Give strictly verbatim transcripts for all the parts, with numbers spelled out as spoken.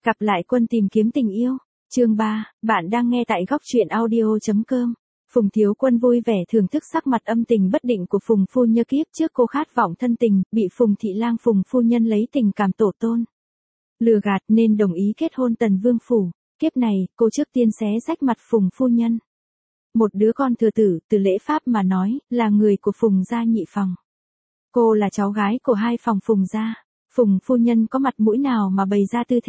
Cặp lại quân tìm kiếm tình yêu. Chương ba, bạn đang nghe tại góc truyện audio chấm com. Phùng Thiếu Quân vui vẻ thưởng thức sắc mặt âm tình bất định của Phùng phu nhân kiếp trước cô khát vọng thân tình, bị Phùng thị lang Phùng phu nhân lấy tình cảm tổ tôn lừa gạt nên đồng ý kết hôn Tần Vương phủ. Kiếp này, cô trước tiên xé rách mặt Phùng phu nhân. Một đứa con thừa tử, từ lễ pháp mà nói, là người của Phùng gia nhị phòng. Cô là cháu gái của hai phòng Phùng gia. Phùng phu nhân có mặt mũi nào mà bày ra tư thế?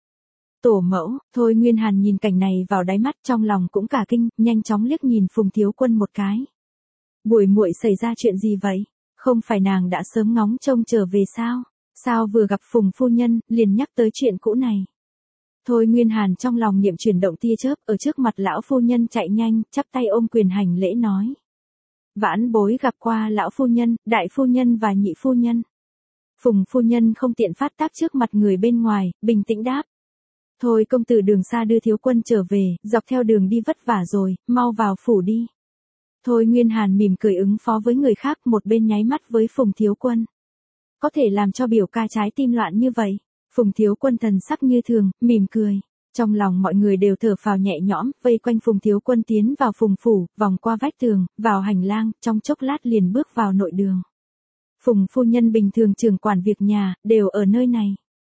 Tổ mẫu, Thôi Nguyên Hàn nhìn cảnh này vào đáy mắt trong lòng cũng cả kinh, nhanh chóng liếc nhìn Phùng Thiếu Quân một cái. Buổi muội xảy ra chuyện gì vậy? Không phải nàng đã sớm ngóng trông trở về sao? Sao vừa gặp Phùng phu nhân, liền nhắc tới chuyện cũ này? Thôi Nguyên Hàn trong lòng niệm chuyển động tia chớp, ở trước mặt lão phu nhân chạy nhanh, chắp tay ôm quyền hành lễ nói. Vãn bối gặp qua lão phu nhân, đại phu nhân và nhị phu nhân. Phùng phu nhân không tiện phát tác trước mặt người bên ngoài, bình tĩnh đáp. Thôi công tử đường xa đưa Thiếu Quân trở về, dọc theo đường đi vất vả rồi, mau vào phủ đi. Thôi Nguyên Hàn mỉm cười ứng phó với người khác, một bên nháy mắt với Phùng Thiếu Quân. Có thể làm cho biểu ca trái tim loạn như vậy? Phùng Thiếu Quân thần sắc như thường, mỉm cười. Trong lòng mọi người đều thở phào nhẹ nhõm, vây quanh Phùng Thiếu Quân tiến vào Phùng phủ, vòng qua vách tường, vào hành lang, trong chốc lát liền bước vào nội đường. Phùng phu nhân bình thường trưởng quản việc nhà, đều ở nơi này.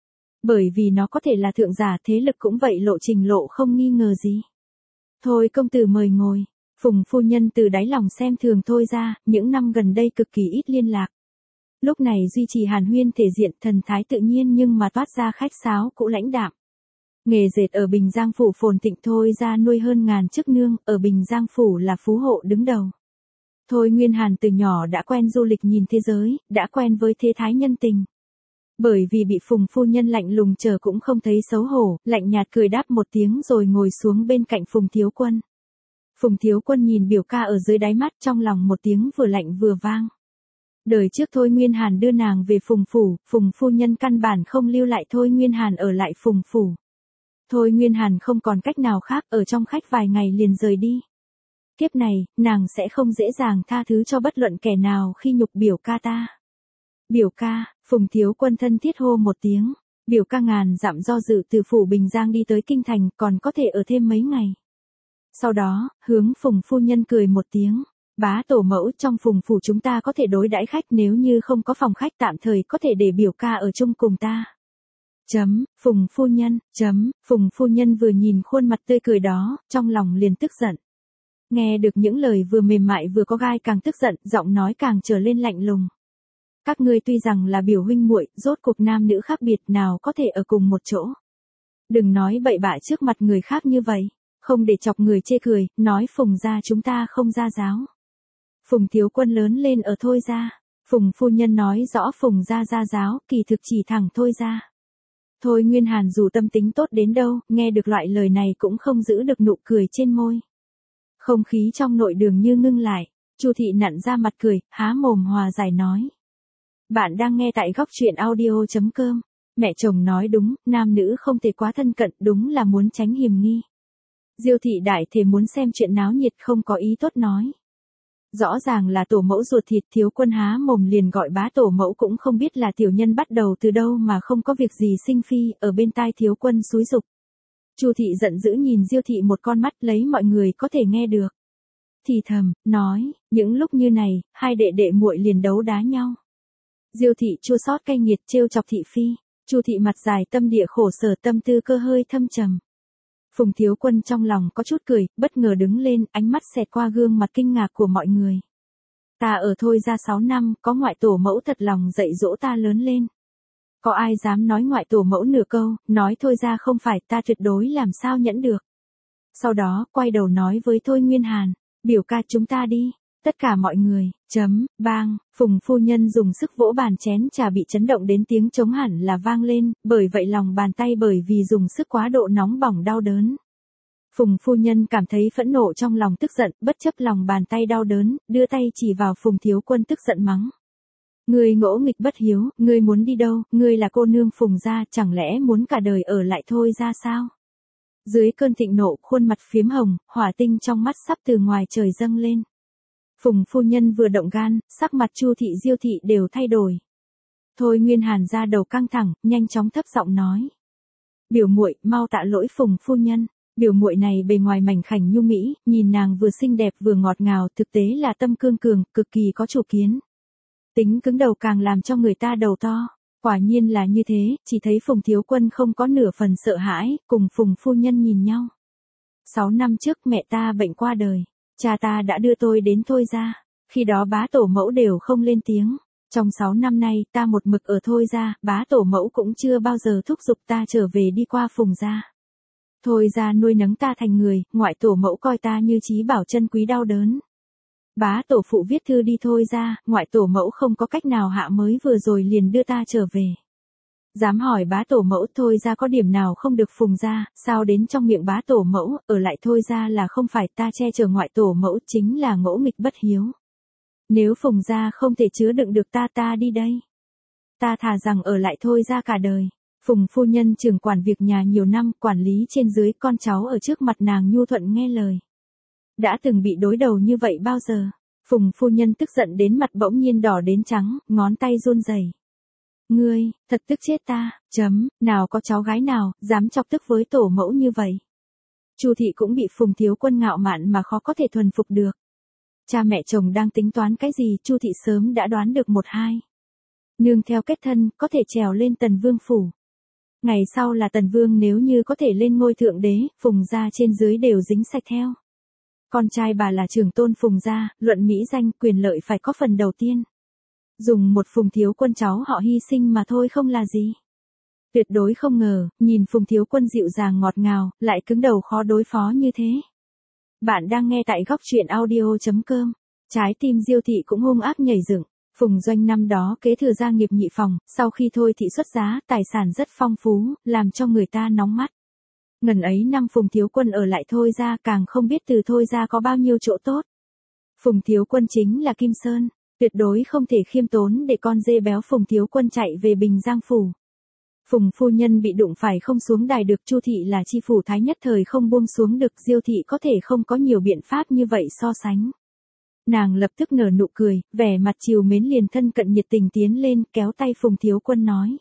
Bởi vì nó có thể là thượng giả thế lực cũng vậy, lộ trình lộ không nghi ngờ gì. Thôi công tử mời ngồi. Phùng phu nhân từ đáy lòng xem thường Thôi ra, những năm gần đây cực kỳ ít liên lạc. Lúc này duy trì hàn huyên thể diện thần thái tự nhiên nhưng mà toát ra khách sáo cũ lãnh đạm. Nghề dệt ở Bình Giang phủ phồn thịnh, Thôi ra nuôi hơn ngàn chức nương, ở Bình Giang phủ là phú hộ đứng đầu. Thôi Nguyên Hàn từ nhỏ đã quen du lịch nhìn thế giới, đã quen với thế thái nhân tình. Bởi vì bị Phùng phu nhân lạnh lùng chờ cũng không thấy xấu hổ, lạnh nhạt cười đáp một tiếng rồi ngồi xuống bên cạnh Phùng Thiếu Quân. Phùng Thiếu Quân nhìn biểu ca ở dưới đáy mắt, trong lòng một tiếng vừa lạnh vừa vang. Đời trước Thôi Nguyên Hàn đưa nàng về Phùng phủ, Phùng phu nhân căn bản không lưu lại Thôi Nguyên Hàn ở lại Phùng phủ. Thôi Nguyên Hàn không còn cách nào khác, ở trong khách vài ngày liền rời đi. Kiếp này, nàng sẽ không dễ dàng tha thứ cho bất luận kẻ nào khi nhục biểu ca ta. Biểu ca, Phùng Thiếu Quân thân thiết hô một tiếng. Biểu ca ngàn dặm do dự từ phủ Bình Giang đi tới kinh thành, còn có thể ở thêm mấy ngày. Sau đó, hướng Phùng phu nhân cười một tiếng. Bá tổ mẫu, trong Phùng phủ chúng ta có thể đối đãi khách, nếu như không có phòng khách tạm thời có thể để biểu ca ở chung cùng ta. Chấm, Phùng phu nhân, chấm, Phùng phu nhân vừa nhìn khuôn mặt tươi cười đó, trong lòng liền tức giận. Nghe được những lời vừa mềm mại vừa có gai càng tức giận, giọng nói càng trở lên lạnh lùng. Các ngươi tuy rằng là biểu huynh muội, rốt cuộc nam nữ khác biệt nào có thể ở cùng một chỗ. Đừng nói bậy bạ trước mặt người khác như vậy, không để chọc người chê cười, nói Phùng gia chúng ta không gia giáo. Phùng Thiếu Quân lớn lên ở Thôi gia, Phùng phu nhân nói rõ Phùng gia gia giáo, kỳ thực chỉ thẳng Thôi gia. Thôi Nguyên Hàn dù tâm tính tốt đến đâu, nghe được loại lời này cũng không giữ được nụ cười trên môi. Không khí trong nội đường như ngưng lại, Chu thị nặn ra mặt cười, há mồm hòa giải nói. Bạn đang nghe tại góc truyện audio chấm com. Mẹ chồng nói đúng, nam nữ không thể quá thân cận, đúng là muốn tránh hiềm nghi. Diêu thị đại thể muốn xem chuyện náo nhiệt, không có ý tốt nói. Rõ ràng là tổ mẫu ruột thịt, Thiếu Quân há mồm liền gọi bá tổ mẫu cũng không biết là tiểu nhân bắt đầu từ đâu mà không có việc gì sinh phi, ở bên tai Thiếu Quân xúi dục. Chu thị giận dữ nhìn Diêu thị một con mắt lấy mọi người có thể nghe được. Thì thầm, nói, những lúc như này, hai đệ đệ muội liền đấu đá nhau. Diêu thị chua xót cay nghiệt trêu chọc thị phi, Chu thị mặt dài tâm địa khổ sở, tâm tư cơ hơi thâm trầm. Phùng Thiếu Quân trong lòng có chút cười, bất ngờ đứng lên, ánh mắt xẹt qua gương mặt kinh ngạc của mọi người. Ta ở Thôi ra sáu năm, có ngoại tổ mẫu thật lòng dạy dỗ ta lớn lên. Có ai dám nói ngoại tổ mẫu nửa câu, nói Thôi ra không phải, ta tuyệt đối làm sao nhẫn được. Sau đó, quay đầu nói với Thôi Nguyên Hàn, biểu ca chúng ta đi. Tất cả mọi người, chấm, bang, Phùng phu nhân dùng sức vỗ bàn chén trà bị chấn động đến tiếng trống hẳn là vang lên, bởi vậy lòng bàn tay bởi vì dùng sức quá độ nóng bỏng đau đớn. Phùng phu nhân cảm thấy phẫn nộ trong lòng tức giận, bất chấp lòng bàn tay đau đớn, đưa tay chỉ vào Phùng Thiếu Quân tức giận mắng. Ngươi ngỗ nghịch bất hiếu, ngươi muốn đi đâu, ngươi là cô nương Phùng gia, chẳng lẽ muốn cả đời ở lại Thôi ra sao? Dưới cơn thịnh nộ, khuôn mặt phiếm hồng, hỏa tinh trong mắt sắp từ ngoài trời dâng lên. Phùng phu nhân vừa động gan, sắc mặt Chu thị Diêu thị đều thay đổi. Thôi Nguyên Hàn ra đầu căng thẳng, nhanh chóng thấp giọng nói. Biểu muội, mau tạ lỗi Phùng phu nhân. Biểu muội này bề ngoài mảnh khảnh nhu mỹ, nhìn nàng vừa xinh đẹp vừa ngọt ngào, thực tế là tâm cương cường, cực kỳ có chủ kiến. Tính cứng đầu càng làm cho người ta đầu to. Quả nhiên là như thế, chỉ thấy Phùng Thiếu Quân không có nửa phần sợ hãi, cùng Phùng phu nhân nhìn nhau. Sáu năm trước mẹ ta bệnh qua đời, cha ta đã đưa tôi đến Thôi gia, khi đó bá tổ mẫu đều không lên tiếng. Trong sáu năm nay ta một mực ở Thôi gia, bá tổ mẫu cũng chưa bao giờ thúc giục ta trở về đi qua Phùng gia. Thôi gia nuôi nấng ta thành người, ngoại tổ mẫu coi ta như trí bảo chân quý đau đớn. Bá tổ phụ viết thư đi Thôi gia, ngoại tổ mẫu không có cách nào hạ mới vừa rồi liền đưa ta trở về. Dám hỏi bá tổ mẫu Thôi gia có điểm nào không được Phùng gia, sao đến trong miệng bá tổ mẫu, ở lại Thôi gia là không phải ta che chở ngoại tổ mẫu, chính là ngỗ nghịch bất hiếu. Nếu Phùng gia không thể chứa đựng được ta ta đi đây. Ta thà rằng ở lại Thôi gia cả đời. Phùng phu nhân trưởng quản việc nhà nhiều năm, quản lý trên dưới, con cháu ở trước mặt nàng nhu thuận nghe lời. Đã từng bị đối đầu như vậy bao giờ? Phùng phu nhân tức giận đến mặt bỗng nhiên đỏ đến trắng, ngón tay run rẩy. Ngươi, thật tức chết ta, chấm, nào có cháu gái nào, dám chọc tức với tổ mẫu như vậy. Chu thị cũng bị Phùng Thiếu Quân ngạo mạn mà khó có thể thuần phục được. Cha mẹ chồng đang tính toán cái gì, Chu thị sớm đã đoán được một hai. Nương theo kết thân, có thể trèo lên Tần Vương phủ. Ngày sau là Tần Vương, nếu như có thể lên ngôi thượng đế, Phùng gia trên dưới đều dính sạch theo. Con trai bà là trưởng tôn Phùng gia, luận mỹ danh, quyền lợi phải có phần đầu tiên. Dùng một Phùng Thiếu Quân cháu họ hy sinh mà thôi không là gì. Tuyệt đối không ngờ, nhìn Phùng Thiếu Quân dịu dàng ngọt ngào, lại cứng đầu khó đối phó như thế. Bạn đang nghe tại góc truyện audio chấm com. Trái tim Diêu thị cũng hung ác nhảy dựng. Phùng Doanh năm đó kế thừa gia nghiệp nhị phòng, sau khi Thôi thị xuất giá, tài sản rất phong phú, làm cho người ta nóng mắt. Ngần ấy năm Phùng Thiếu Quân ở lại Thôi gia, càng không biết từ Thôi gia có bao nhiêu chỗ tốt. Phùng Thiếu Quân chính là Kim Sơn, tuyệt đối không thể khiêm tốn để con dê béo Phùng Thiếu Quân chạy về Bình Giang phủ. Phùng phu nhân bị đụng phải không xuống đài được, Chu thị là chi phủ thái nhất thời không buông xuống được, Diêu thị có thể không có nhiều biện pháp như vậy so sánh. Nàng lập tức nở nụ cười, vẻ mặt trìu mến liền thân cận nhiệt tình tiến lên, kéo tay Phùng Thiếu Quân nói.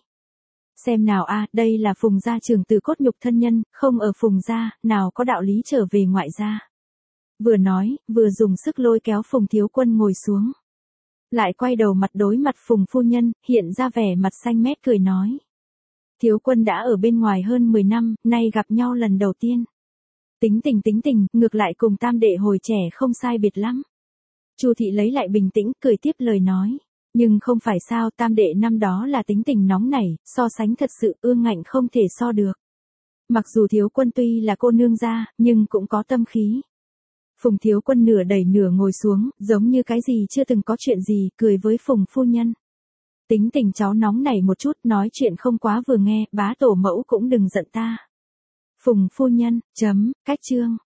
Xem nào a, đây là Phùng gia trưởng từ cốt nhục thân nhân, không ở Phùng gia, nào có đạo lý trở về ngoại gia. Vừa nói, vừa dùng sức lôi kéo Phùng Thiếu Quân ngồi xuống. Lại quay đầu mặt đối mặt Phùng phu nhân, hiện ra vẻ mặt xanh mét cười nói. Thiếu Quân đã ở bên ngoài hơn mười năm, nay gặp nhau lần đầu tiên. Tính tình tính tình, ngược lại cùng tam đệ hồi trẻ không sai biệt lắm. Chu thị lấy lại bình tĩnh, cười tiếp lời nói. Nhưng không phải sao, tam đệ năm đó là tính tình nóng nảy, so sánh thật sự ương ngạnh không thể so được. Mặc dù Thiếu Quân tuy là cô nương gia, nhưng cũng có tâm khí. Phùng Thiếu Quân nửa đẩy nửa ngồi xuống, giống như cái gì chưa từng có chuyện gì, cười với Phùng phu nhân. Tính tình cháu nóng nảy một chút, nói chuyện không quá vừa nghe, bá tổ mẫu cũng đừng giận ta. Phùng phu nhân, chấm, cách chương.